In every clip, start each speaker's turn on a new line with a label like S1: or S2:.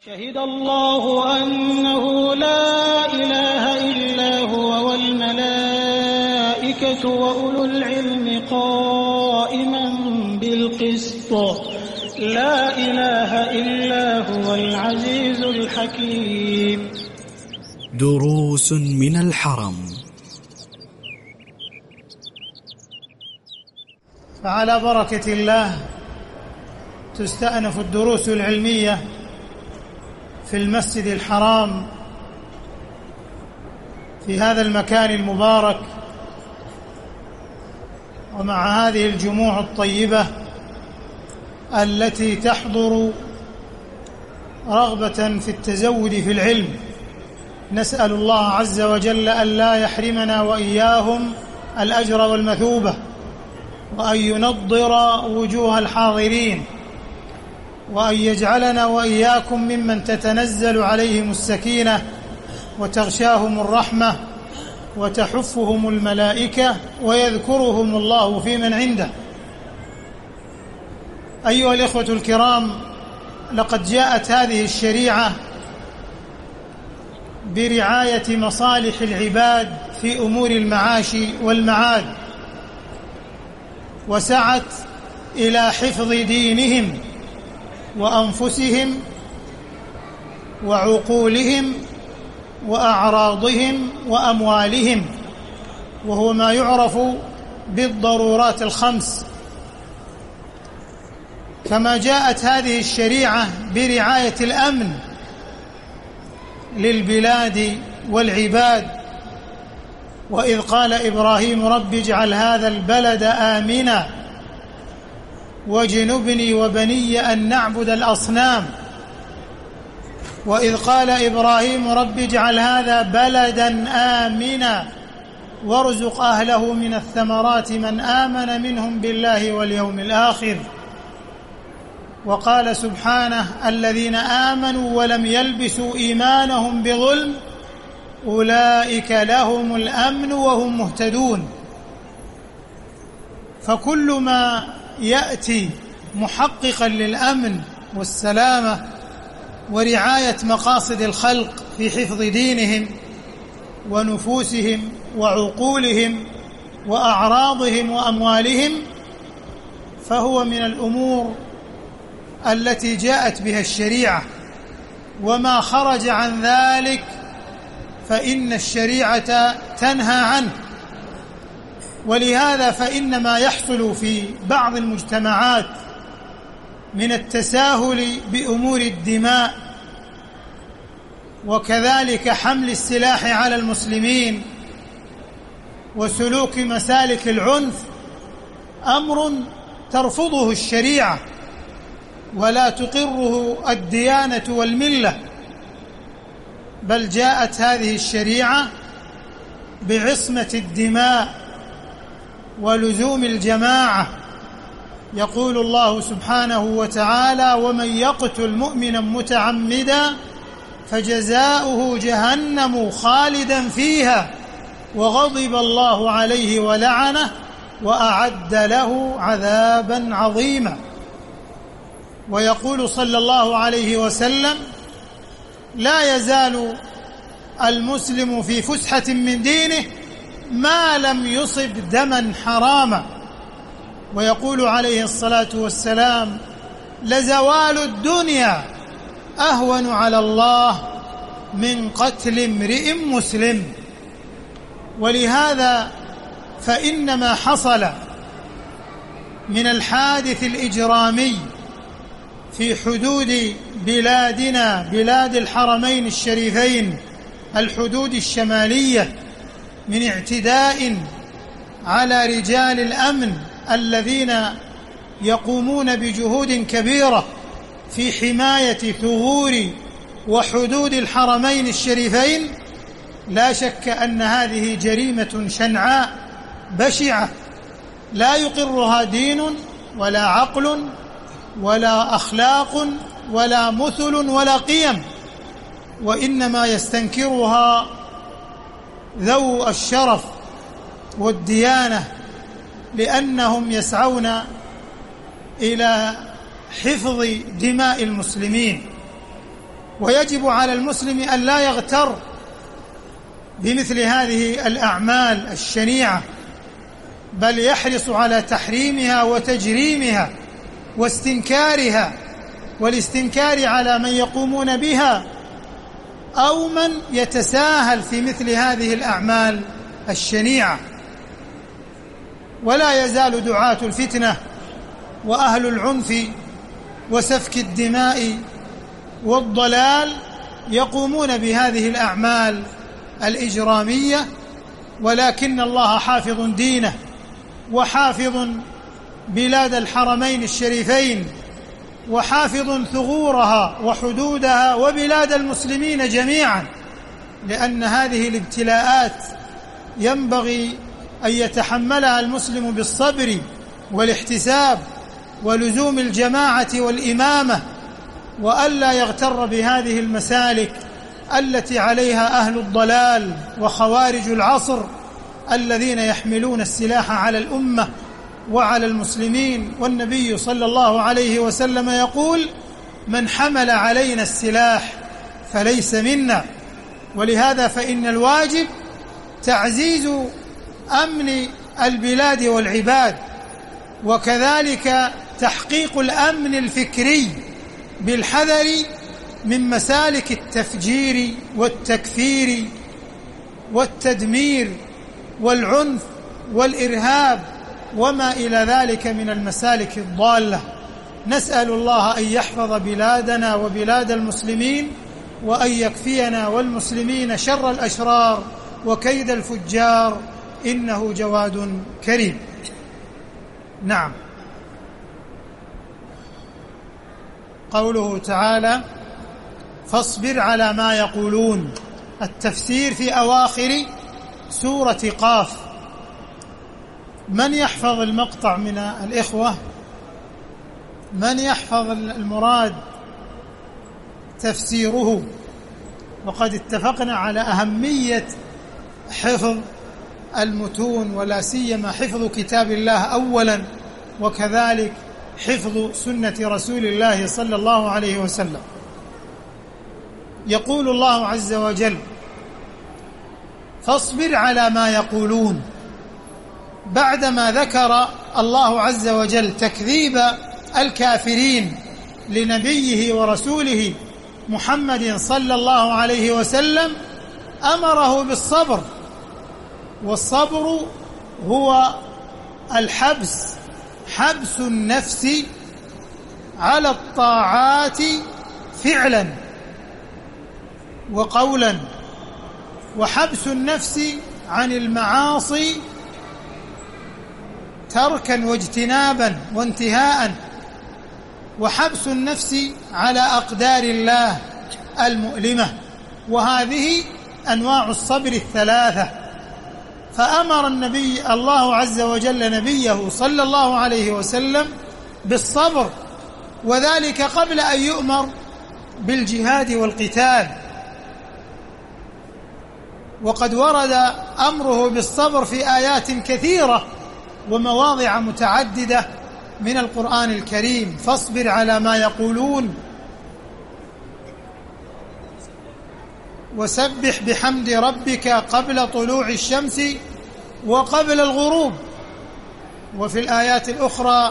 S1: شهد الله أنه لا إله إلا هو والملائكة وأولو العلم قائما بالقسط لا إله إلا هو العزيز الحكيم.
S2: دروس من الحرم.
S3: فعلى بركة الله تستأنف الدروس العلمية في المسجد الحرام في هذا المكان المبارك، ومع هذه الجموع الطيبة التي تحضر رغبة في التزود في العلم. نسأل الله عز وجل أن لا يحرمنا وإياهم الأجر والمثوبة، وأن ينضر وجوه الحاضرين، وأن يجعلنا وإياكم ممن تتنزل عليهم السكينة وتغشاهم الرحمة وتحفهم الملائكة ويذكرهم الله في من عنده. أيها الإخوة الكرام، لقد جاءت هذه الشريعة برعاية مصالح العباد في أمور المعاش والمعاد، وسعت إلى حفظ دينهم وأنفسهم وعقولهم وأعراضهم وأموالهم، وهو ما يعرف بالضرورات الخمس. كما جاءت هذه الشريعة برعاية الأمن للبلاد والعباد، وإذ قال إبراهيم رب اجعل هذا البلد آمنا واجنبني وبني أن نعبد الأصنام. وإذ قال إبراهيم رب اجعل هذا بلدا آمنا وارزق أهله من الثمرات من آمن منهم بالله واليوم الآخر. وقال سبحانه الذين آمنوا ولم يلبسوا إيمانهم بظلم أولئك لهم الأمن وهم مهتدون. فكل ما يأتي محققا للأمن والسلامة ورعاية مقاصد الخلق في حفظ دينهم ونفوسهم وعقولهم وأعراضهم وأموالهم فهو من الأمور التي جاءت بها الشريعة، وما خرج عن ذلك فإن الشريعة تنهى عنه. ولهذا فإن ما يحصل في بعض المجتمعات من التساهل بأمور الدماء وكذلك حمل السلاح على المسلمين وسلوك مسالك العنف أمر ترفضه الشريعة ولا تقره الديانة والملة، بل جاءت هذه الشريعة بعصمة الدماء ولزوم الجماعة. يقول الله سبحانه وتعالى ومن يقتل مؤمنا متعمدا فجزاؤه جهنم خالدا فيها وغضب الله عليه ولعنه وأعد له عذابا عظيما. ويقول صلى الله عليه وسلم لا يزال المسلم في فسحة من دينه ما لم يصب دما حراما. ويقول عليه الصلاة والسلام لزوال الدنيا أهون على الله من قتل امرئ مسلم. ولهذا فإن ما حصل من الحادث الإجرامي في حدود بلادنا بلاد الحرمين الشريفين الحدود الشمالية من اعتداء على رجال الأمن الذين يقومون بجهود كبيرة في حماية ثغور وحدود الحرمين الشريفين، لا شك أن هذه جريمة شنعاء بشعة لا يقرها دين ولا عقل ولا أخلاق ولا مثل ولا قيم، وإنما يستنكرها ذو الشرف والديانة، لأنهم يسعون إلى حفظ دماء المسلمين. ويجب على المسلم أن لا يغتر بمثل هذه الأعمال الشنيعة، بل يحرص على تحريمها وتجريمها واستنكارها، والاستنكار على من يقومون بها أو من يتساهل في مثل هذه الأعمال الشنيعة. ولا يزال دعاة الفتنة وأهل العنف وسفك الدماء والضلال يقومون بهذه الأعمال الإجرامية، ولكن الله حافظ دينه وحافظ بلاد الحرمين الشريفين وحافظ ثغورها وحدودها وبلاد المسلمين جميعا، لأن هذه الابتلاءات ينبغي أن يتحملها المسلم بالصبر والاحتساب ولزوم الجماعة والإمامة، وألا يغتر بهذه المسالك التي عليها أهل الضلال وخوارج العصر الذين يحملون السلاح على الأمة وعلى المسلمين. والنبي صلى الله عليه وسلم يقول: من حمل علينا السلاح فليس منا. ولهذا فإن الواجب تعزيز أمن البلاد والعباد، وكذلك تحقيق الأمن الفكري بالحذر من مسالك التفجير والتكفير والتدمير والعنف والإرهاب وما إلى ذلك من المسالك الضالة. نسأل الله أن يحفظ بلادنا وبلاد المسلمين، وأن يكفينا والمسلمين شر الأشرار وكيد الفجار، إنه جواد كريم. نعم. قوله تعالى: فاصبر على ما يقولون. التفسير في أواخر سورة قاف. من يحفظ المقطع من الإخوة؟ من يحفظ المراد تفسيره؟ وقد اتفقنا على أهمية حفظ المتون، ولا سيما حفظ كتاب الله أولا، وكذلك حفظ سنة رسول الله صلى الله عليه وسلم. يقول الله عز وجل: فاصبر على ما يقولون. بعدما ذكر الله عز وجل تكذيب الكافرين لنبيه ورسوله محمد صلى الله عليه وسلم، أمره بالصبر. والصبر هو الحبس، حبس النفس على الطاعات فعلا وقولا، وحبس النفس عن المعاصي تركا واجتنابا وانتهاء، وحبس النفس على أقدار الله المؤلمة. وهذه أنواع الصبر الثلاثة. فأمر الله عز وجل نبيه صلى الله عليه وسلم بالصبر، وذلك قبل أن يؤمر بالجهاد والقتال. وقد ورد أمره بالصبر في آيات كثيرة ومواضع متعددة من القرآن الكريم. فاصبر على ما يقولون وسبح بحمد ربك قبل طلوع الشمس وقبل الغروب. وفي الآيات الأخرى: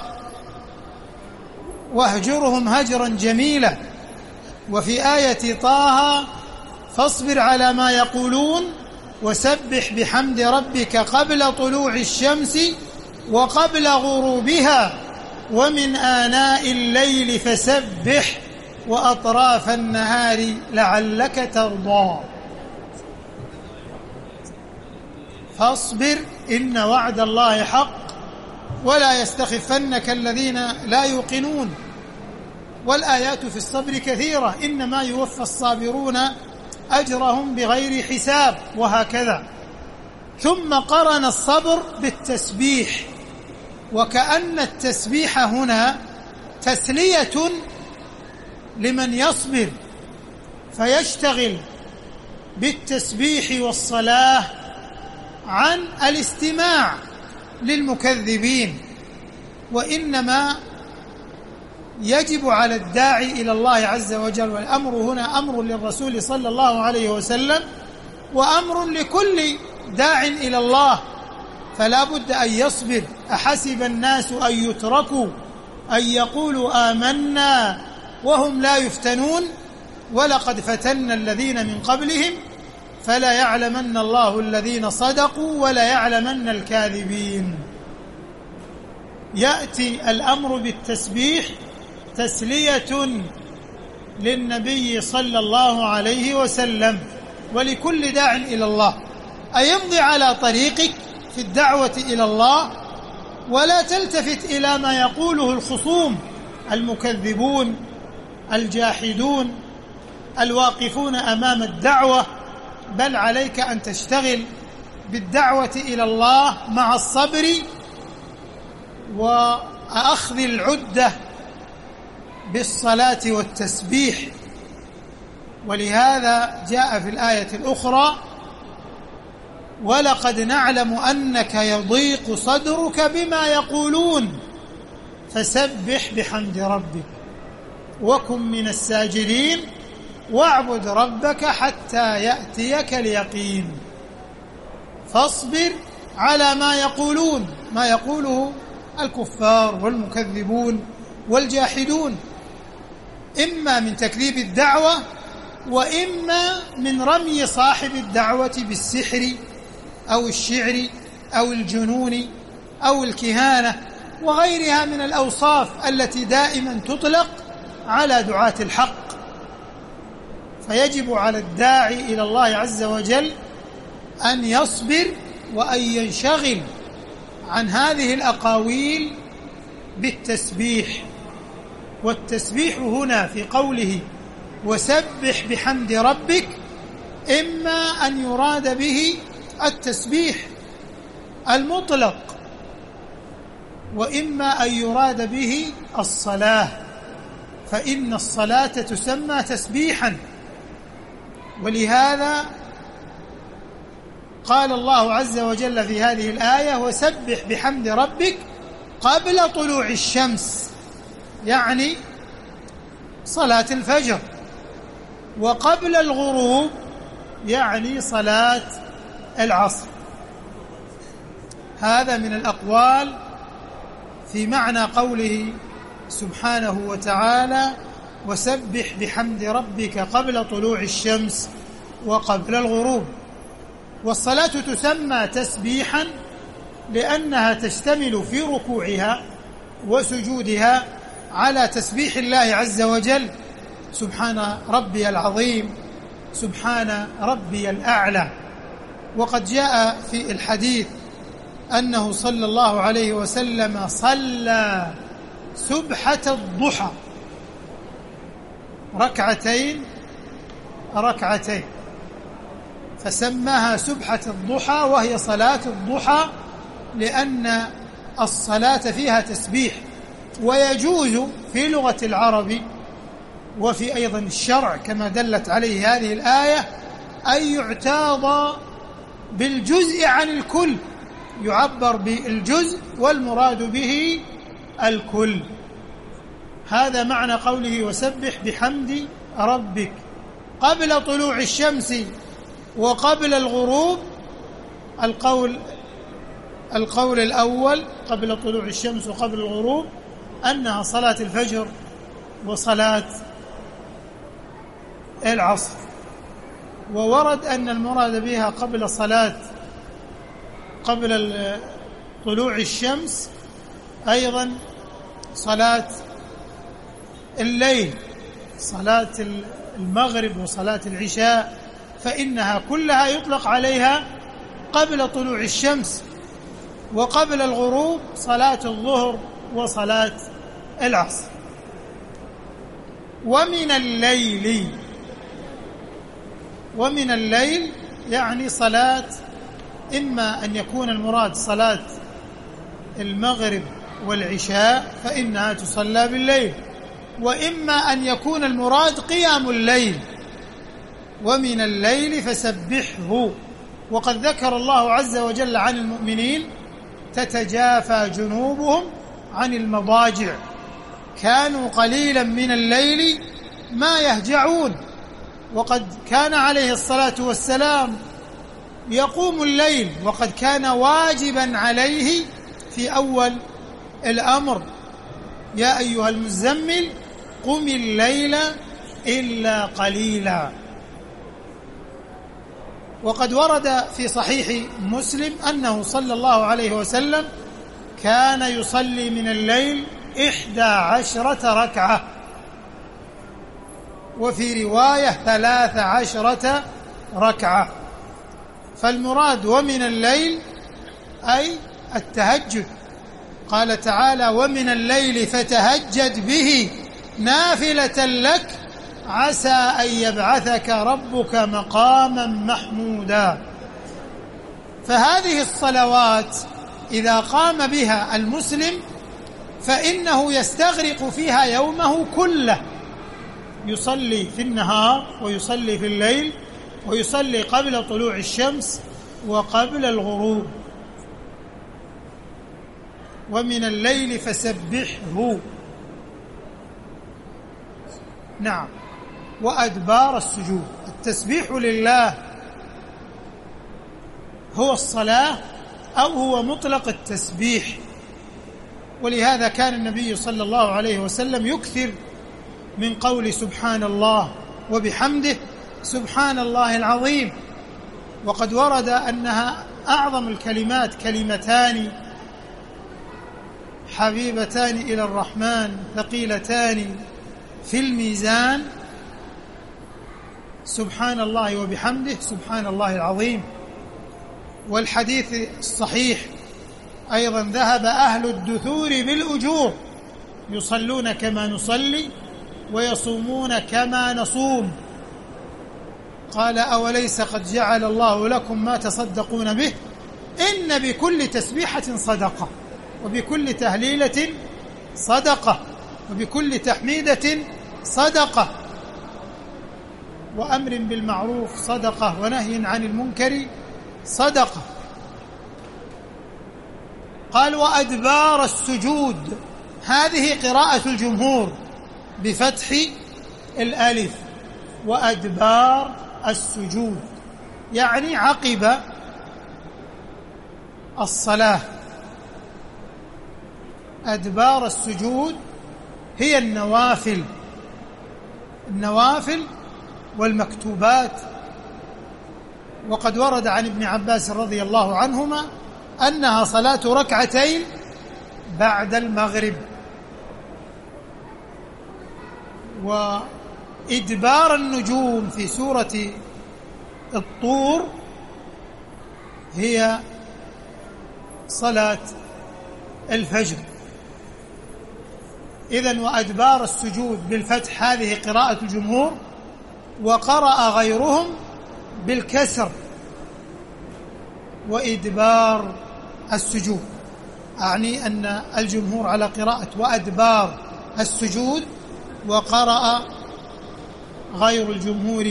S3: واهجرهم هجرا جميلا. وفي آية طه: فاصبر على ما يقولون وسبح بحمد ربك قبل طلوع الشمس وقبل غروبها ومن آناء الليل فسبح وأطراف النهار لعلك ترضى. فاصبر إن وعد الله حق ولا يستخفنك الذين لا يوقنون. والآيات في الصبر كثيرة: إنما يوفى الصابرون أجرهم بغير حساب، وهكذا. ثم قرن الصبر بالتسبيح، وكأن التسبيح هنا تسلية لمن يصبر فيشتغل بالتسبيح والصلاة عن الاستماع للمكذبين، وإنما يجب على الداعي إلى الله عز وجل، والأمر هنا أمر للرسول صلى الله عليه وسلم وأمر لكل داع إلى الله، فلا بد أن يصبر. أحسب الناس أن يتركوا أن يقولوا آمنا وهم لا يفتنون ولقد فتنا الذين من قبلهم فلا يعلمن الله الذين صدقوا ولا يعلمن الكاذبين. يأتي الأمر بالتسبيح تسلية للنبي صلى الله عليه وسلم ولكل داع إلى الله، أيمضي على طريقك في الدعوة إلى الله ولا تلتفت إلى ما يقوله الخصوم المكذبون الجاحدون الواقفون أمام الدعوة، بل عليك أن تشتغل بالدعوة إلى الله مع الصبر وأخذ العدة بالصلاة والتسبيح. ولهذا جاء في الآية الأخرى: ولقد نعلم أنك يضيق صدرك بما يقولون فسبح بحمد ربك وكن من الساجدين واعبد ربك حتى يأتيك اليقين. فاصبر على ما يقولون، ما يقوله الكفار والمكذبون والجاحدون، إما من تكذيب الدعوة وإما من رمي صاحب الدعوة بالسحر أو الشعر أو الجنون أو الكهانة وغيرها من الأوصاف التي دائما تطلق على دعاة الحق. فيجب على الداعي إلى الله عز وجل أن يصبر وأن ينشغل عن هذه الأقاويل بالتسبيح. والتسبيح هنا في قوله وسبح بحمد ربك إما أن يراد به التسبيح المطلق وإما أن يراد به الصلاة، فإن الصلاة تسمى تسبيحا. ولهذا قال الله عز وجل في هذه الآية وسبح بحمد ربك قبل طلوع الشمس، يعني صلاة الفجر، وقبل الغروب يعني صلاة العصر. هذا من الأقوال في معنى قوله سبحانه وتعالى وسبح بحمد ربك قبل طلوع الشمس وقبل الغروب. والصلاة تسمى تسبيحا لأنها تشتمل في ركوعها وسجودها على تسبيح الله عز وجل: سبحان ربي العظيم، سبحان ربي الأعلى. وقد جاء في الحديث أنه صلى الله عليه وسلم صلى سبحة الضحى ركعتين فسماها سبحة الضحى، وهي صلاة الضحى لأن الصلاة فيها تسبيح. ويجوز في لغة العرب وفي أيضا الشرع كما دلت عليه هذه الآية أن يعتاض بالجزء عن الكل، يعبر بالجزء والمراد به الكل. هذا معنى قوله وسبح بحمد ربك قبل طلوع الشمس وقبل الغروب. القول الأول قبل طلوع الشمس وقبل الغروب أنها صلاة الفجر وصلاة العصر. وورد أن المراد بها قبل طلوع الشمس أيضا صلاة الليل، صلاة المغرب وصلاة العشاء، فإنها كلها يطلق عليها قبل طلوع الشمس. وقبل الغروب صلاة الظهر وصلاة العصر. ومن الليل يعني صلاة، إما أن يكون المراد صلاة المغرب والعشاء فإنها تصلى بالليل، وإما أن يكون المراد قيام الليل. ومن الليل فسبحه. وقد ذكر الله عز وجل عن المؤمنين تتجافى جنوبهم عن المضاجع، كانوا قليلا من الليل ما يهجعون، وقد كان عليه الصلاة والسلام يقوم الليل، وقد كان واجبا عليه في أول الأمر: يا أيها المزمل قم الليل إلا قليلا. وقد ورد في صحيح مسلم أنه صلى الله عليه وسلم كان يصلي من الليل 11 ركعة، وفي رواية 13 ركعة. فالمراد ومن الليل أي التهجد. قال تعالى: ومن الليل فتهجد به نافلة لك عسى أن يبعثك ربك مقاما محمودا. فهذه الصلوات إذا قام بها المسلم فإنه يستغرق فيها يومه كله، يصلي في النهار ويصلي في الليل، ويصلي قبل طلوع الشمس وقبل الغروب. ومن الليل فسبحه. نعم. وأدبار السجود. التسبيح لله هو الصلاة أو هو مطلق التسبيح، ولهذا كان النبي صلى الله عليه وسلم يكثر من قول سبحان الله وبحمده سبحان الله العظيم. وقد ورد أنها أعظم الكلمات، كلمتان حبيبتان إلى الرحمن ثقيلتان في الميزان، سبحان الله وبحمده سبحان الله العظيم. والحديث الصحيح أيضا: ذهب أهل الدثور بالأجور يصلون كما نصلي ويصومون كما نصوم. قال: أوليس قد جعل الله لكم ما تصدقون به؟ إن بكل تسبيحة صدقة، وبكل تهليلة صدقة، وبكل تحميدة صدقة، وأمر بالمعروف صدقة، ونهي عن المنكر صدقة. قال: وأدبار السجود. هذه قراءة الجمهور بفتح الألف، وأدبار السجود يعني عقب الصلاة. أدبار السجود هي النوافل والمكتوبات. وقد ورد عن ابن عباس رضي الله عنهما أنها صلاة ركعتين بعد المغرب. وإدبار النجوم في سورة الطور هي صلاة الفجر. إذن وأدبار السجود بالفتح هذه قراءة الجمهور، وقرأ غيرهم بالكسر وإدبار السجود، أعني أن الجمهور على قراءة وأدبار السجود، وقرأ غير الجمهور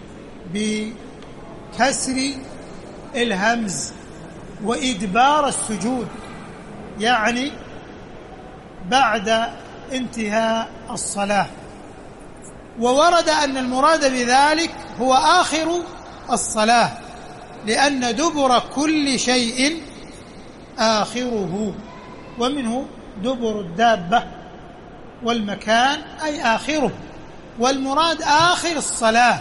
S3: بكسر الهمز وإدبار السجود، يعني بعد انتهاء الصلاة. وورد أن المراد بذلك هو آخر الصلاة، لأن دبر كل شيء آخره، ومنه دبر الدابة، والمكان أي آخره، والمراد آخر الصلاة.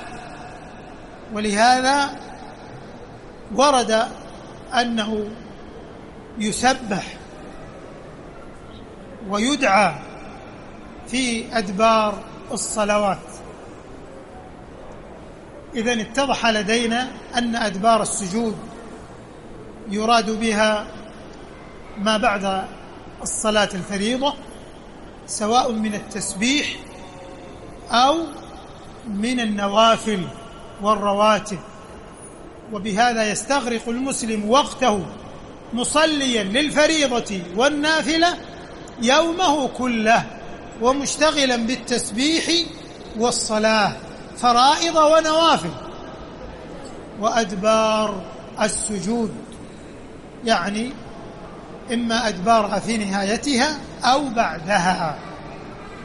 S3: ولهذا ورد أنه يسبح ويدعى في أدبار الصلوات. إذن اتضح لدينا أن أدبار السجود يراد بها ما بعد الصلاة الفريضة، سواء من التسبيح أو من النوافل والرواتب. وبهذا يستغرق المسلم وقته مصليا للفريضة والنافلة يومه كله، ومشتغلا بالتسبيح والصلاة، فرائض ونوافل. وأدبار السجود يعني إما أدبارها في نهايتها أو بعدها.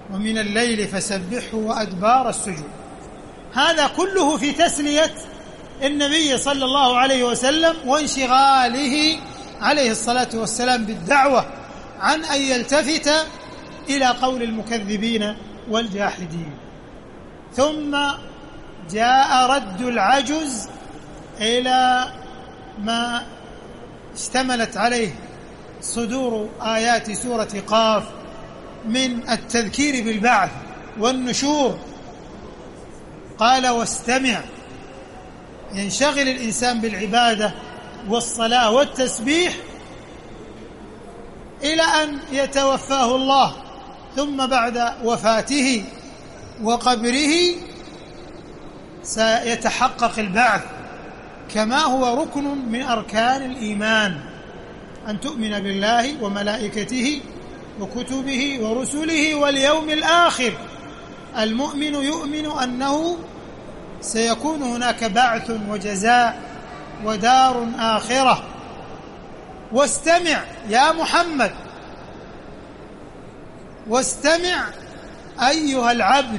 S3: ومن الليل فسبحه وأدبار السجود. هذا كله في تسلية النبي صلى الله عليه وسلم وانشغاله عليه الصلاة والسلام بالدعوة عن أن يلتفت إلى قول المكذبين والجاحدين. ثم جاء رد العجز إلى ما اشتملت عليه صدور آيات سورة قاف من التذكير بالبعث والنشور. قال واستمع، ينشغل الإنسان بالعبادة والصلاة والتسبيح إلى أن يتوفاه الله، ثم بعد وفاته وقبره سيتحقق البعث كما هو ركن من أركان الإيمان، أن تؤمن بالله وملائكته وكتبه ورسله واليوم الآخر. المؤمن يؤمن أنه سيكون هناك بعث وجزاء ودار آخرة. واستمع يا محمد، واستمع أيها العبد،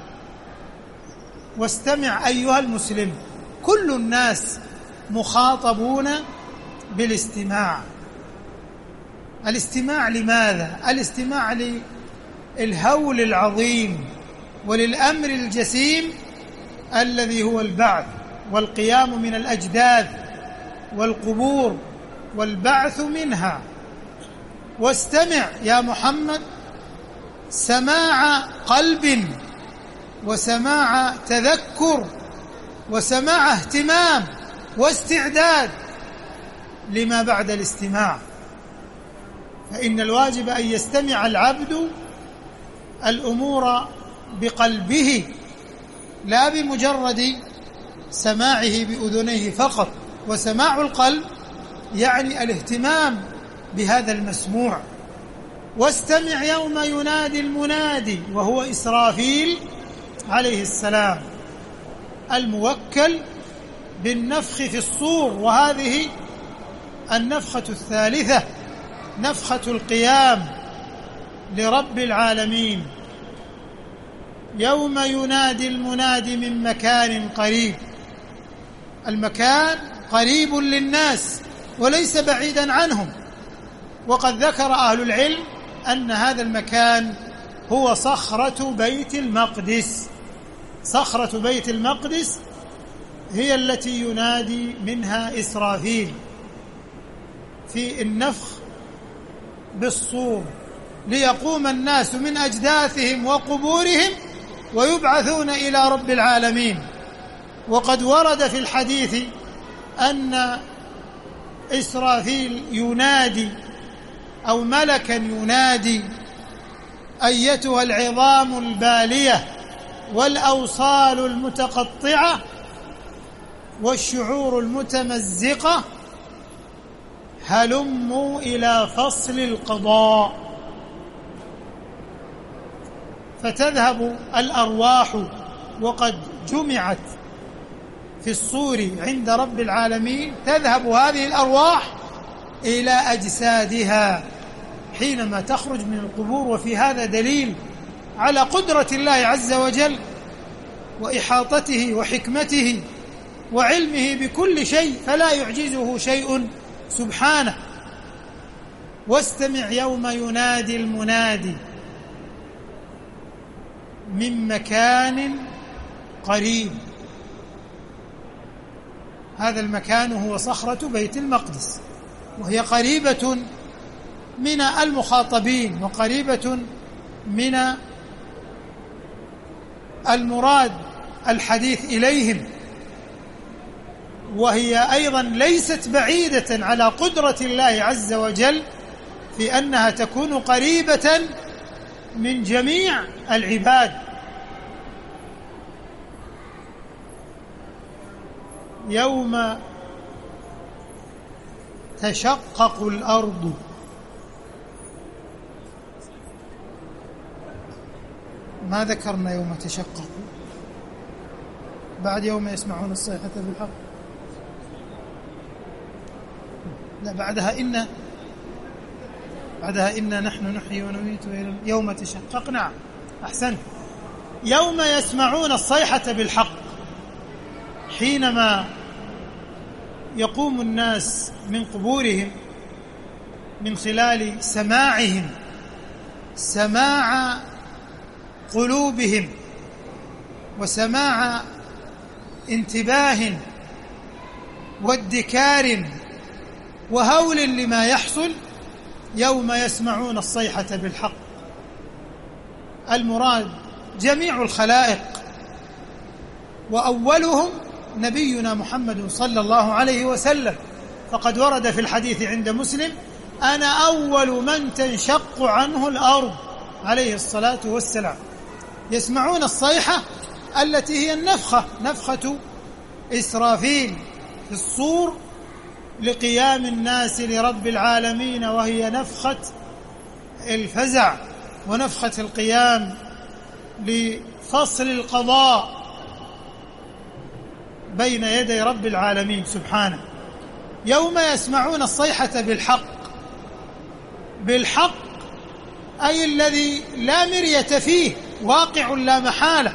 S3: واستمع أيها المسلم. كل الناس مخاطبون بالاستماع. الاستماع لماذا؟ الاستماع للهول العظيم وللأمر الجسيم الذي هو البعث والقيام من الأجداث والقبور والبعث منها. واستمع يا محمد سماع قلب وسماع تذكر وسماع اهتمام واستعداد لما بعد الاستماع. فإن الواجب أن يستمع العبد الأمور بقلبه لا بمجرد سماعه بأذنيه فقط. وسماع القلب يعني الاهتمام بهذا المسموع. واستمع يوم ينادي المنادي، وهو إسرافيل عليه السلام الموكل بالنفخ في الصور، وهذه النفخة الثالثة، نفخة القيام لرب العالمين. يوم ينادي المنادي من مكان قريب. المكان قريب للناس وليس بعيدا عنهم. وقد ذكر أهل العلم أن هذا المكان هو صخرة بيت المقدس. صخرة بيت المقدس هي التي ينادي منها إسرافيل في النفخ بالصور، ليقوم الناس من أجداثهم وقبورهم ويبعثون إلى رب العالمين. وقد ورد في الحديث أن إسرافيل ينادي أو ملكا ينادي أيتها العظام البالية والأوصال المتقطعة والشعور المتمزقة هلموا إلى فصل القضاء. فتذهب الأرواح وقد جمعت في الصور عند رب العالمين، تذهب هذه الأرواح إلى أجسادها حينما تخرج من القبور. وفي هذا دليل على قدرة الله عز وجل وإحاطته وحكمته وعلمه بكل شيء، فلا يعجزه شيء سبحانه. واستمع يوم ينادي المنادي من مكان قريب. هذا المكان هو صخرة بيت المقدس، وهي قريبة من المخاطبين وقريبة من المراد الحديث إليهم، وهي أيضا ليست بعيدة على قدرة الله عز وجل في أنها تكون قريبة من جميع العباد. يوم تشقق الأرض ما ذكرنا يوم تشقق، بعد يوم يسمعون الصيحة بالحق، لا بعدها إن نحن نحيي ونميت يوم تشقق. نعم أحسنت. يوم يسمعون الصيحة بالحق، حينما يقوم الناس من قبورهم من خلال سماعهم سماع قلوبهم وسماع انتباه وادكار وهول لما يحصل يوم يسمعون الصيحة بالحق. المراد جميع الخلائق، وأولهم نبينا محمد صلى الله عليه وسلم، فقد ورد في الحديث عند مسلم: أنا أول من تنشق عنه الأرض، عليه الصلاة والسلام. يسمعون الصيحة التي هي النفخة، نفخة إسرافيل في الصور لقيام الناس لرب العالمين، وهي نفخة الفزع ونفخة القيام لفصل القضاء بين يدي رب العالمين سبحانه. يوم يسمعون الصيحة بالحق، بالحق أي الذي لا مرية فيه، واقع لا محالة،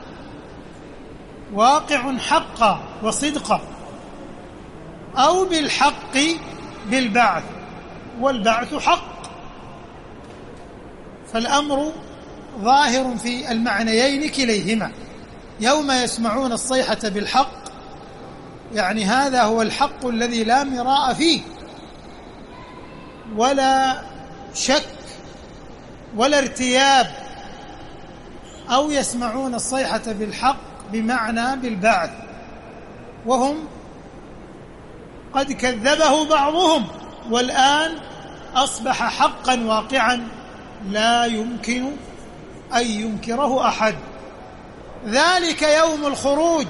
S3: واقع حقا وصدقا، أو بالحق بالبعث، والبعث حق، فالأمر ظاهر في المعنيين كليهما. يوم يسمعون الصيحة بالحق يعني هذا هو الحق الذي لا مراء فيه ولا شك ولا ارتياب، أو يسمعون الصيحة بالحق بمعنى بالبعث، وهم قد كذبه بعضهم والآن أصبح حقا واقعا لا يمكن أن ينكره أحد. ذلك يوم الخروج،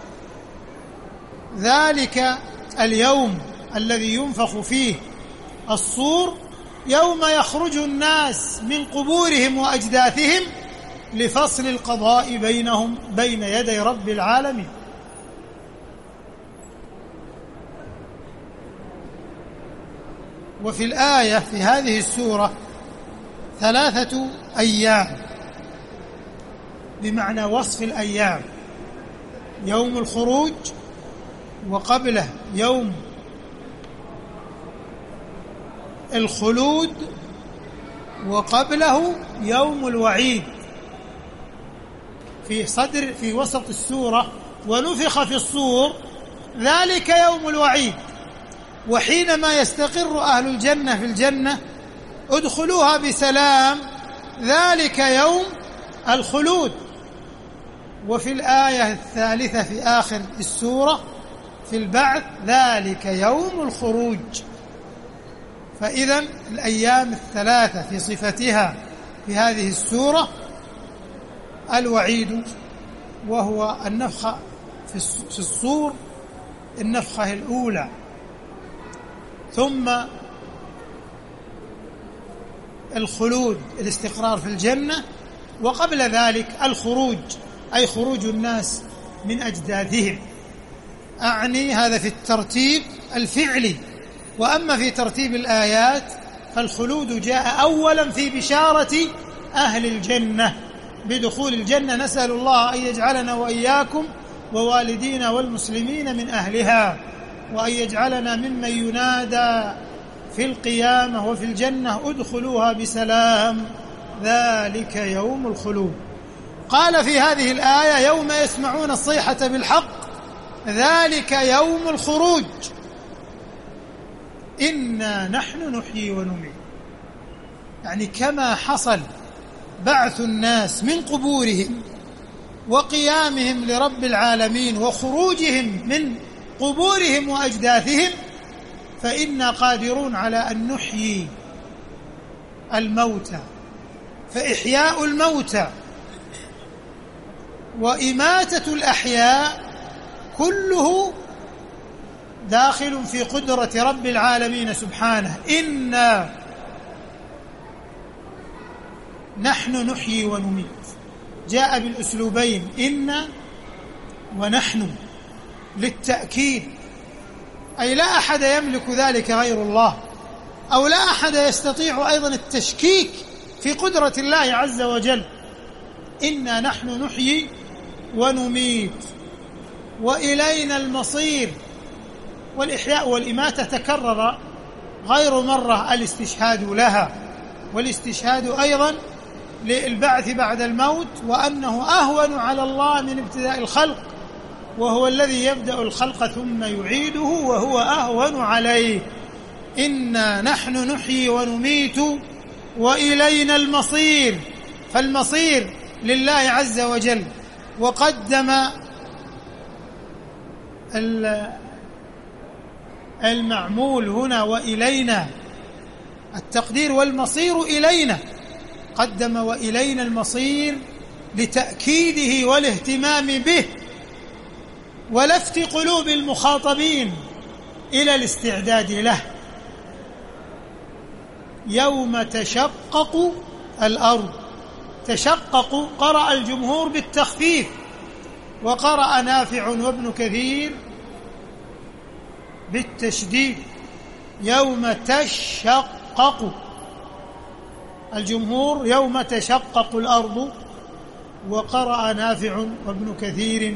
S3: ذلك اليوم الذي ينفخ فيه الصور، يوم يخرج الناس من قبورهم وأجداثهم لفصل القضاء بينهم بين يدي رب العالمين. وفي الآية في هذه السورة 3 أيام بمعنى وصف الأيام: يوم الخروج، وقبله يوم الخلود، وقبله يوم الوعيد. في وسط السورة: ونفخ في الصور، ذلك يوم الوعيد. وحينما يستقر أهل الجنة في الجنة ادخلوها بسلام، ذلك يوم الخلود. وفي الآية 3 في آخر السورة في البعث: ذلك يوم الخروج. فإذن الأيام 3 في صفتها في هذه السورة: الوعيد وهو النفخة في الصور، النفخة الأولى، ثم الخلود الاستقرار في الجنة، وقبل ذلك الخروج أي خروج الناس من أجداثهم. أعني هذا في الترتيب الفعلي. وأما في ترتيب الآيات فالخلود جاء أولا في بشارة أهل الجنة بدخول الجنة، نسأل الله أن يجعلنا وإياكم ووالدينا والمسلمين من أهلها، وأن يجعلنا ممن ينادى في القيامة وفي الجنة: ادخلوها بسلام، ذلك يوم الخلود. قال في هذه الآية: يوم يسمعون الصيحة بالحق، ذلك يوم الخروج، إنا نحن نحيي ونميت. يعني كما حصل بعث الناس من قبورهم وقيامهم لرب العالمين وخروجهم من قبورهم وأجداثهم، فإنا قادرون على أن نحيي الموتى. فإحياء الموتى وإماتة الأحياء كله داخل في قدرة رب العالمين سبحانه. إنا نحن نحيي ونميت، جاء بالأسلوبين إنا ونحن للتأكيد، أي لا أحد يملك ذلك غير الله، أو لا أحد يستطيع أيضا التشكيك في قدرة الله عز وجل. إنا نحن نحيي ونميت وإلينا المصير. والإحياء والإماتة تكرر غير مرة الاستشهاد لها، والاستشهاد أيضا للبعث بعد الموت، وأنه أهون على الله من ابتداء الخلق، وهو الذي يبدأ الخلق ثم يعيده وهو أهون عليه. إنا نحن نحيي ونميت وإلينا المصير، فالمصير لله عز وجل. وقدم المعمول هنا وإلينا، التقدير والمصير إلينا، قدم وإلينا المصير لتأكيده والاهتمام به ولفت قلوب المخاطبين إلى الاستعداد له. يوم تشقق الأرض، تشقق قرأ الجمهور بالتخفيف، وقرأ نافع وابن كثير بالتشديد. يوم تشقق الجمهور يوم تشقق الأرض، وقرأ نافع وابن كثير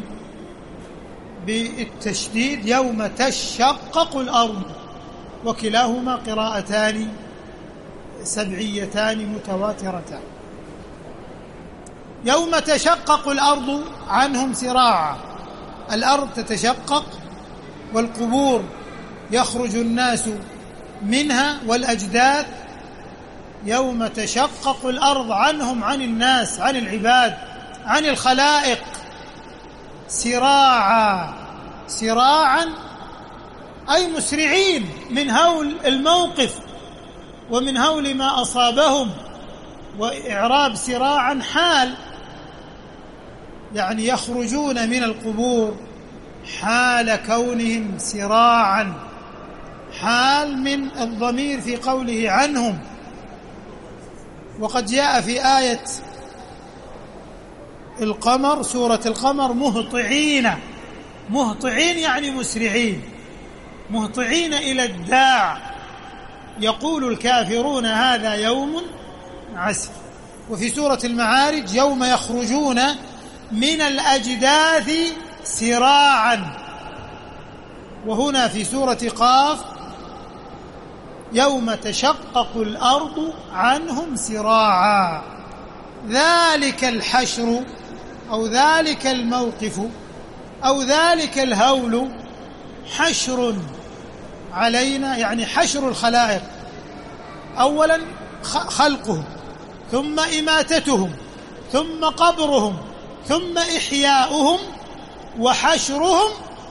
S3: بالتشديد يوم تشقق الأرض، وكلاهما قراءتان سبعيتان متواترتان. يوم تشقق الأرض عنهم سراعا، الأرض تتشقق والقبور يخرج الناس منها والأجداث. يوم تشقق الأرض عنهم، عن الناس، عن العباد، عن الخلائق، سراعا، سراعا أي مسرعين من هول الموقف ومن هول ما أصابهم. وإعراب سراعا حال، يعني يخرجون من القبور حال كونهم سراعا، حال من الضمير في قوله عنهم. وقد جاء في آية القمر، سورة القمر، مهطعين، مهطعين يعني مسرعين، مهطعين إلى الداع، يقول الكافرون هذا يوم عسر. وفي سورة المعارج يوم يخرجون من الأجداث سراعا. وهنا في سورة قاف يوم تشقق الأرض عنهم سراعا. ذلك الحشر أو ذلك الموقف أو ذلك الهول حشر علينا، يعني حشر الخلائق، أولا خلقهم، ثم إماتتهم، ثم قبرهم، ثم إحياؤهم، وحشرهم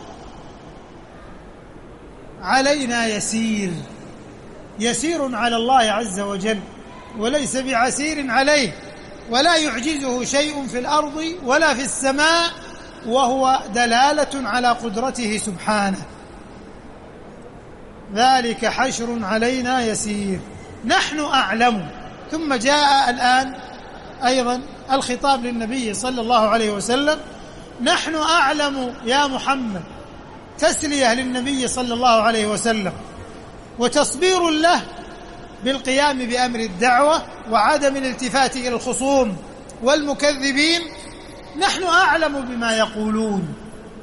S3: علينا يسير. يسير على الله عز وجل، وليس بعسير عليه، ولا يعجزه شيء في الأرض ولا في السماء، وهو دلالة على قدرته سبحانه. ذلك حشر علينا يسير، نحن أعلم. ثم جاء الآن أيضا الخطاب للنبي صلى الله عليه وسلم، نحن أعلم يا محمد، تسلية للنبي صلى الله عليه وسلم وتصبير له بالقيام بأمر الدعوة وعدم الالتفات إلى الخصوم والمكذبين. نحن أعلم بما يقولون.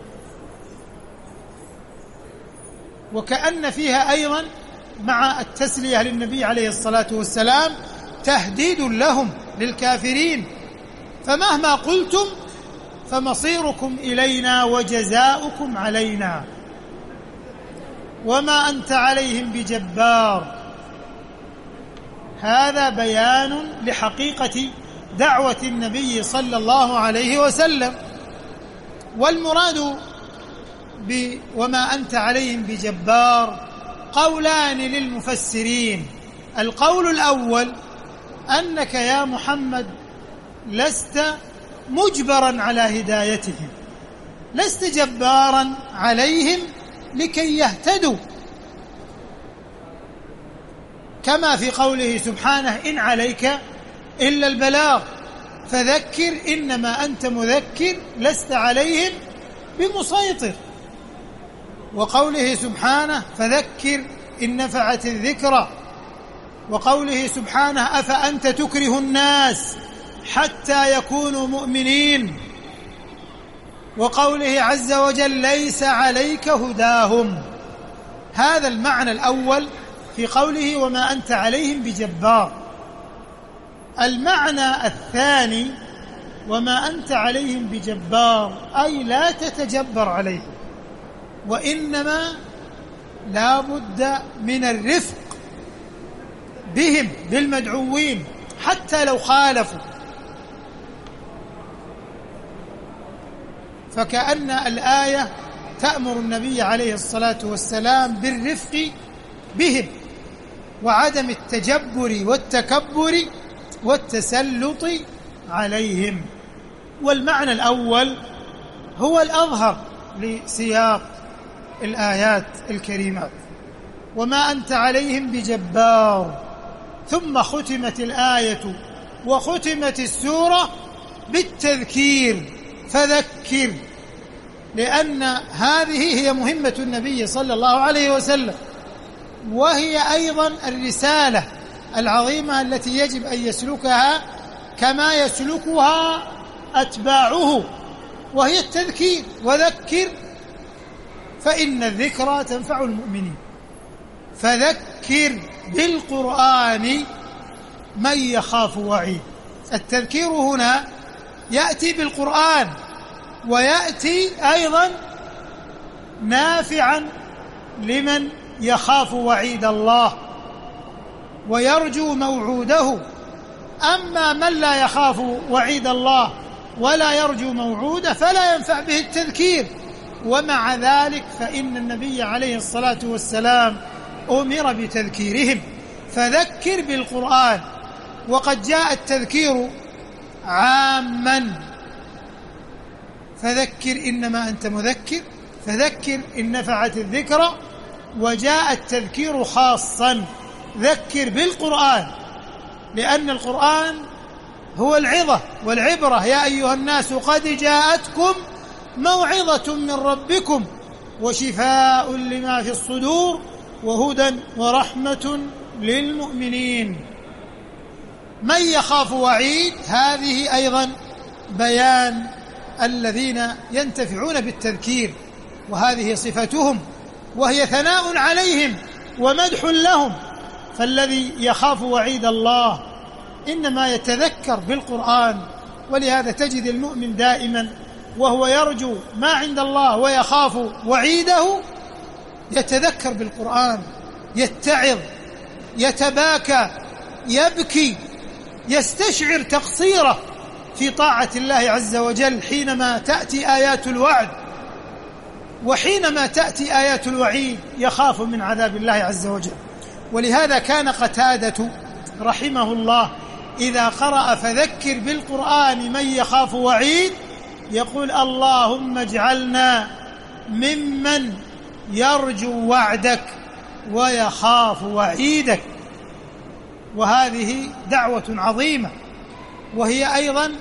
S3: وكأن فيها أيضا مع التسلية للنبي عليه الصلاة والسلام تهديد لهم للكافرين، فمهما قلتم فمصيركم إلينا وجزاؤكم علينا وما أنت عليهم بجبار. هذا بيان لحقيقة دعوة النبي صلى الله عليه وسلم. والمراد وما أنت عليهم بجبار قولان للمفسرين. القول الأول أنك يا محمد لست مجبرا على هدايتهم، لست جبارا عليهم لكي يهتدوا، كما في قوله سبحانه إن عليك إلا البلاغ فذكر إنما أنت مذكر لست عليهم بمسيطر. وقوله سبحانه فذكر إن نفعت الذكرى. وقوله سبحانه أفأنت تكره الناس حتى يكونوا مؤمنين، وقوله عز وجل ليس عليك هداهم. هذا المعنى الأول في قوله وما أنت عليهم بجبار. المعنى الثاني وما أنت عليهم بجبار أي لا تتجبر عليهم، وإنما لا بد من الرفق بهم بالمدعوين حتى لو خالفوا. فكأن الآية تأمر النبي عليه الصلاة والسلام بالرفق بهم وعدم التجبر والتكبر والتسلط عليهم. والمعنى الأول هو الأظهر لسياق الآيات الكريمات، وما أنت عليهم بجبار. ثم ختمت الآية وختمت السورة بالتذكير، فذكر، لأن هذه هي مهمة النبي صلى الله عليه وسلم، وهي أيضا الرسالة العظيمة التي يجب أن يسلكها كما يسلكها أتباعه، وهي التذكير. وذكر فإن الذكرى تنفع المؤمنين. فذكر بالقرآن من يخاف وعيد. التذكير هنا يأتي بالقرآن، ويأتي أيضا نافعا لمن يخاف وعيد الله ويرجو موعوده. أما من لا يخاف وعيد الله ولا يرجو موعوده فلا ينفع به التذكير. ومع ذلك فإن النبي عليه الصلاة والسلام أمر بتذكيرهم. فذكر بالقرآن، وقد جاء التذكير عاما، فذكر إنما أنت مذكر، فذكر إن نفعت الذكرى. وجاء التذكير خاصا، ذكر بالقرآن، لأن القرآن هو العظة والعبرة. يا أيها الناس قد جاءتكم موعظة من ربكم وشفاء لما في الصدور وهدى ورحمة للمؤمنين. من يخاف وعيد هذه أيضا بيان الذين ينتفعون بالتذكير، وهذه صفتهم، وهي ثناء عليهم ومدح لهم. فالذي يخاف وعيد الله إنما يتذكر بالقرآن، ولهذا تجد المؤمن دائما وهو يرجو ما عند الله ويخاف وعيده يتذكر بالقرآن، يتعظ، يتباكى، يبكي، يستشعر تقصيره في طاعة الله عز وجل حينما تأتي آيات الوعد، وحينما تأتي آيات الوعيد يخاف من عذاب الله عز وجل. ولهذا كان قتادة رحمه الله إذا قرأ فذكر بالقرآن من يخاف وعيد يقول اللهم اجعلنا ممن يرجو وعدك ويخاف وعيدك. وهذه دعوة عظيمة، وهي أيضا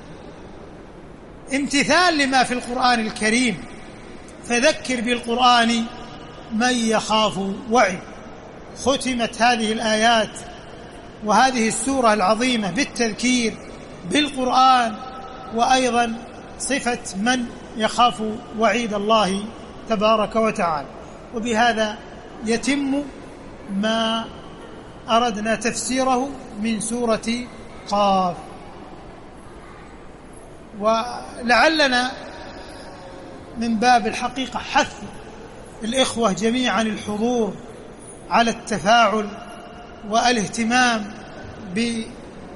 S3: امتثال لما في القرآن الكريم. فذكر بالقرآن من يخاف وعيد. ختمت هذه الآيات وهذه السورة العظيمة بالتذكير بالقرآن، وأيضا صفة من يخاف وعيد الله تبارك وتعالى. وبهذا يتم ما أردنا تفسيره من سورة قاف. ولعلنا من باب الحقيقة حث الإخوة جميعا الحضور على التفاعل والاهتمام بهذه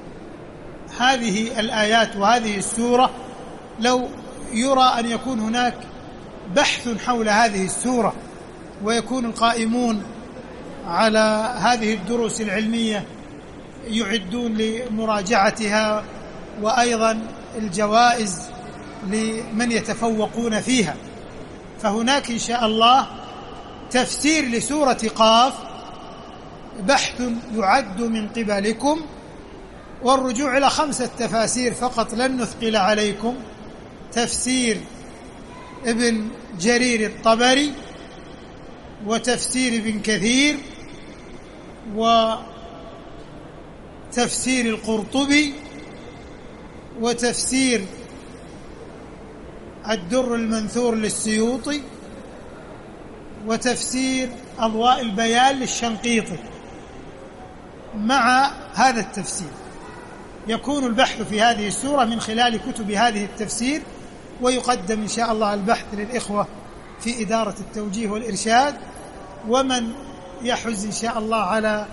S3: الآيات وهذه السورة. لو يرى أن يكون هناك بحث حول هذه السورة، ويكون القائمون على هذه الدروس العلمية يعدون لمراجعتها، وأيضا الجوائز لمن يتفوقون فيها. فهناك إن شاء الله تفسير لسورة قاف، بحث يعد من قبلكم، والرجوع إلى 5 تفاسير فقط لن نثقل عليكم: تفسير ابن جرير الطبري، وتفسير ابن كثير، وتفسير القرطبي، وتفسير الدر المنثور للسيوطي، وتفسير أضواء البيان للشنقيطي. مع هذا التفسير يكون البحث في هذه السورة من خلال كتب هذه التفسير، ويقدم إن شاء الله البحث للإخوة في إدارة التوجيه والإرشاد، ومن يحز إن شاء الله على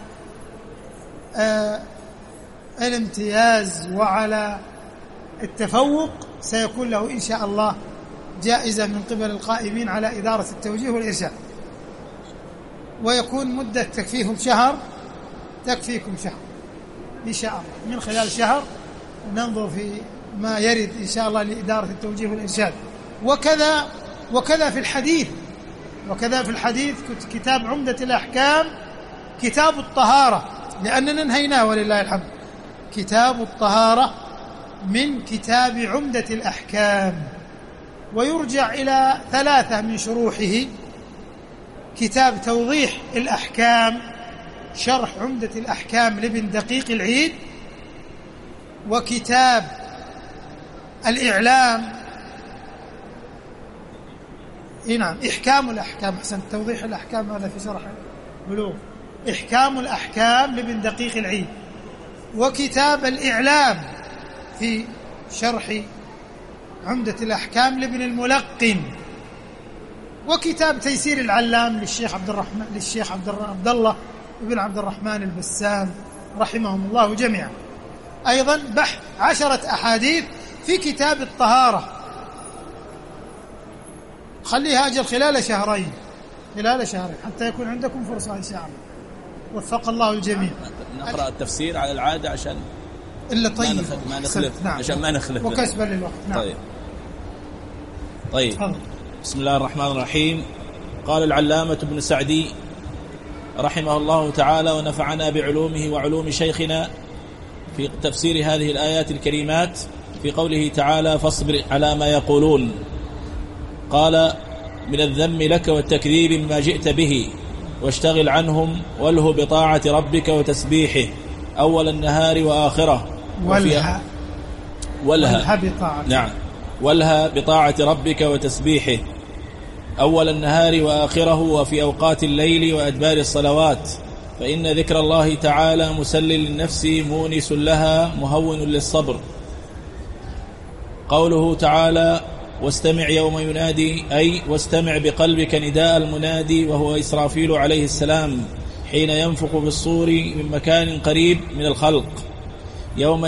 S3: الامتياز وعلى التفوق سيكون له إن شاء الله جائزة من قبل القائمين على إدارة التوجيه والإرشاد، ويكون مدة تكفيكم شهر إن شاء الله. من خلال شهر ننظر في ما يرد إن شاء الله لإدارة التوجيه والإرشاد. وكذا في الحديث كتاب عمدة الأحكام، كتاب الطهارة، لأننا انهيناه ولله الحمد. كتاب الطهارة من كتاب عمدة الأحكام، ويرجع إلى 3 من شروحه: كتاب توضيح الأحكام شرح عمدة الأحكام لابن دقيق العيد، وكتاب الإعلام نعم إحكام الأحكام، أحسن، توضيح الأحكام هذا في شرح بلوغ، إحكام الأحكام لابن دقيق العيد، وكتاب الإعلام في شرح عمدة الأحكام لابن الملقن، وكتاب تيسير العلام للشيخ عبد الله بن عبد الرحمن البسام رحمهم الله جميعا. أيضا بحث 10 أحاديث في كتاب الطهارة، خليها أجل خلال شهرين حتى يكون عندكم فرصة إن شاء الله. وفق الله الجميع.
S4: نقرأ التفسير على العادة عشان
S3: إلا طيب
S4: ما نخلف.
S3: نعم.
S4: عشان ما نخلف
S3: وكسبا للوقت. نعم.
S4: طيب. بسم الله الرحمن الرحيم. قال العلامة ابن سعدي رحمه الله تعالى ونفعنا بعلومه وعلوم شيخنا في تفسير هذه الآيات الكريمات في قوله تعالى: فاصبر على ما يقولون. قال: من الذم لك والتكذيب مما جئت به، واشتغل عنهم، واله بطاعة ربك وتسبيحه أول النهار وآخره. والها
S3: بطاعة.
S4: نعم، والها بطاعة ربك وتسبيحه أول النهار وآخره، وفي أوقات الليل وأدبار الصلوات، فإن ذكر الله تعالى مسل للنفس مونس لها مهون للصبر. قوله تعالى: واستمع يوم ينادي، أي واستمع بقلبك نداء المنادي، وهو إسرافيل عليه السلام حين ينفخ بالصور من مكان قريب من الخلق. يوم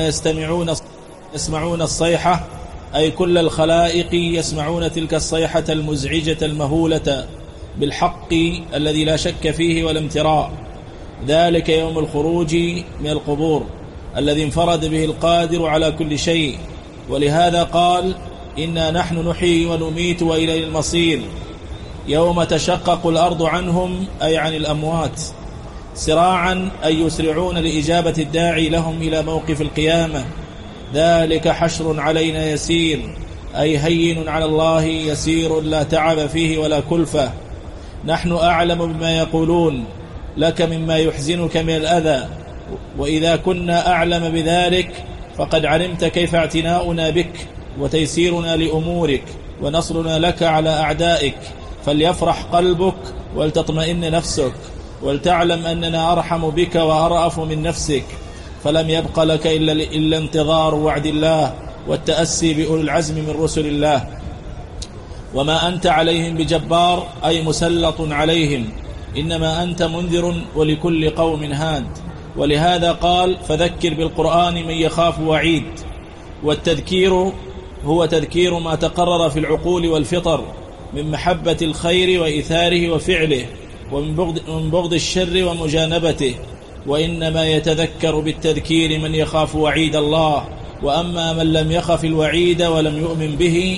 S4: يسمعون الصيحة، أي كل الخلائق يسمعون تلك الصيحة المزعجة المهولة بالحق الذي لا شك فيه ولا امتراء. ذلك يوم الخروج من القبور الذي انفرد به القادر على كل شيء. ولهذا قال: إنا نحن نحيي ونميت وإلينا المصير. يوم تشقق الأرض عنهم، أي عن الأموات، سراعا أي يسرعون لإجابة الداعي لهم إلى موقف القيامة. ذلك حشر علينا يسير، أي هين على الله يسير لا تعب فيه ولا كلفة. نحن أعلم بما يقولون لك مما يحزنك من الأذى، وإذا كنا أعلم بذلك فقد علمت كيف اعتناؤنا بك وتيسيرنا لأمورك ونصرنا لك على أعدائك. فليفرح قلبك ولتطمئن نفسك، ولتعلم أننا أرحم بك وأرأف من نفسك. فلم يبق لك إلا انتظار وعد الله والتأسي بأولي العزم من رسل الله. وما أنت عليهم بجبار، أي مسلط عليهم، إنما أنت منذر ولكل قوم هاد. ولهذا قال: فذكر بالقرآن من يخاف وعيد. والتذكير هو تذكير ما تقرر في العقول والفطر من محبة الخير وإثاره وفعله، ومن بغض الشر ومجانبته. وإنما يتذكر بالتذكير من يخاف وعيد الله. وأما من لم يخف الوعيد ولم يؤمن به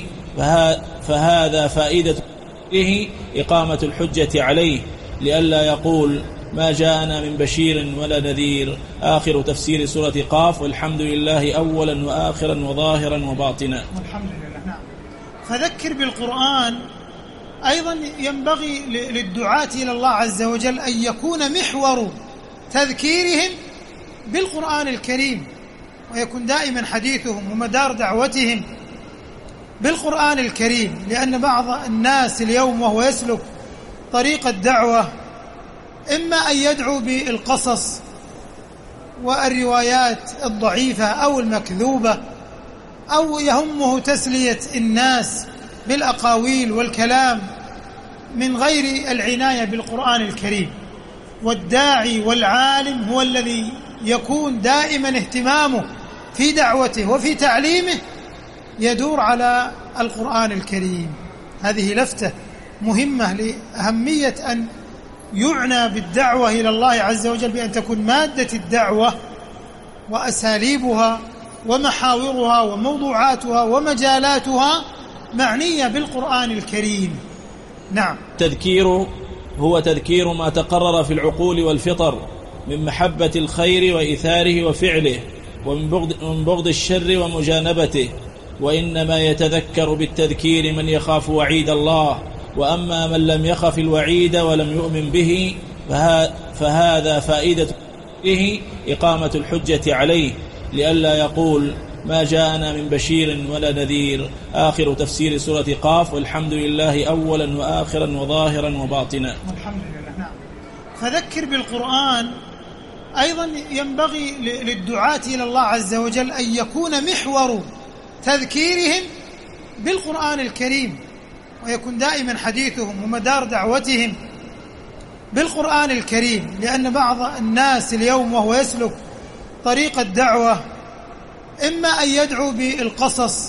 S4: فهذا فائدة إقامة الحجة عليه، لئلا يقول: ما جاءنا من بشير ولا نذير. آخر تفسير سورة قاف، والحمد لله أولا وآخرا وظاهرا وباطنا.
S3: والحمد لله. نعم. فذكر بالقرآن أيضا ينبغي للدعاة إلى الله عز وجل أن يكون محور تذكيرهم بالقرآن الكريم، ويكون دائما حديثهم ومدار دعوتهم بالقرآن الكريم، لأن بعض الناس اليوم وهو يسلك طريق الدعوة إما أن يدعو بالقصص والروايات الضعيفة أو المكذوبة، أو يهمه تسلية الناس بالأقاويل والكلام من غير العناية بالقرآن الكريم. والداعي والعالم هو الذي يكون دائما اهتمامه في دعوته وفي تعليمه يدور على القرآن الكريم. هذه لفتة مهمة لأهمية أن يعنى بالدعوة إلى الله عز وجل بأن تكون مادة الدعوة وأساليبها ومحاورها وموضوعاتها ومجالاتها معنية بالقرآن الكريم. نعم.
S4: التذكير هو تذكير ما تقرر في العقول والفطر من محبة الخير وإيثاره وفعله، ومن بغض الشر ومجانبته، وإنما يتذكر بالتذكير من يخاف وعيد الله، وأما من لم يخف الوعيد ولم يؤمن به فهذا فائدة إقامة الحجة عليه، لئلا يقول ما جاءنا من بشير ولا نذير. آخر تفسير سورة قاف. والحمد لله أولا وآخرا وظاهرا وباطنا.
S3: الحمد لله. نعم. فذكر بالقرآن أيضا ينبغي للدعاة إلى الله عز وجل أن يكون محور تذكيرهم بالقرآن الكريم، ويكون دائما حديثهم ومدار دعوتهم بالقرآن الكريم، لأن بعض الناس اليوم وهو يسلك طريق الدعوة إما أن يدعو بالقصص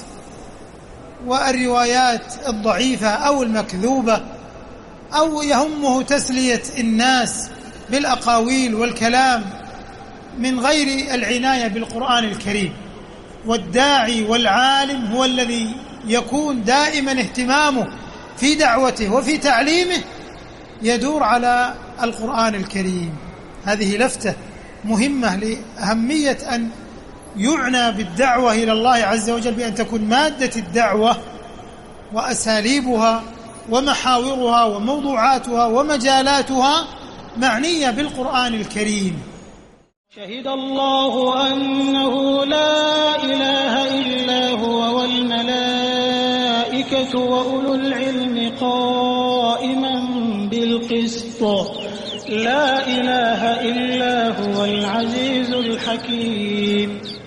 S3: والروايات الضعيفة أو المكذوبة، أو يهمه تسلية الناس بالأقاويل والكلام من غير العناية بالقرآن الكريم. والداعي والعالم هو الذي يكون دائما اهتمامه في دعوته وفي تعليمه يدور على القرآن الكريم. هذه لفتة مهمة لأهمية أن يعنى بالدعوة إلى الله عز وجل بأن تكون مادة الدعوة وأساليبها ومحاورها وموضوعاتها ومجالاتها معنية بالقرآن الكريم.
S1: شهد الله أنه لا إله إلا هو والملائكة وأولو العلم قائما بالقسط لا إله إلا هو العزيز الحكيم.